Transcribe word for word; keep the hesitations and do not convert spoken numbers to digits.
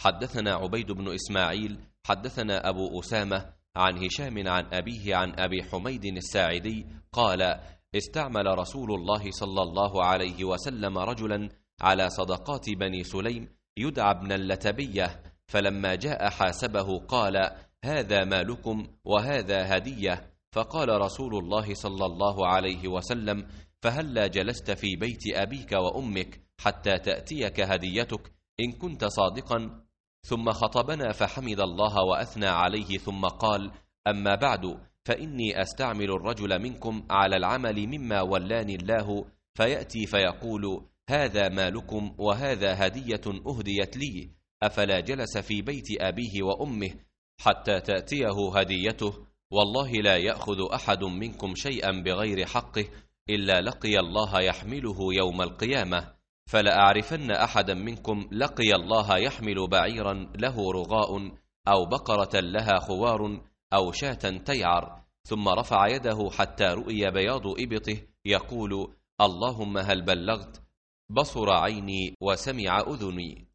حدثنا عبيد بن إسماعيل حدثنا أبو أسامة عن هشام عن أبيه عن أبي حميد الساعدي قال: استعمل رسول الله صلى الله عليه وسلم رجلا على صدقات بني سليم يدعى ابن اللتبية، فلما جاء حاسبه قال: هذا مالكم وهذا هدية. فقال رسول الله صلى الله عليه وسلم: فهلا جلست في بيت أبيك وأمك حتى تأتيك هديتك إن كنت صادقا؟ ثم خطبنا فحمد الله وأثنى عليه ثم قال: أما بعد، فإني أستعمل الرجل منكم على العمل مما ولاني الله، فيأتي فيقول: هذا مالكم وهذا هدية أهديت لي، أفلا جلس في بيت أبيه وأمه حتى تأتيه هديته؟ والله لا يأخذ أحد منكم شيئا بغير حقه إلا لقي الله يحمله يوم القيامة، فلأعرفن أحدا منكم لقي الله يحمل بعيرا له رغاء أو بقرة لها خوار أو شاة تيعر، ثم رفع يده حتى رؤي بياض إبطه يقول: اللهم هل بلغت؟ بصر عيني وسمع أذني.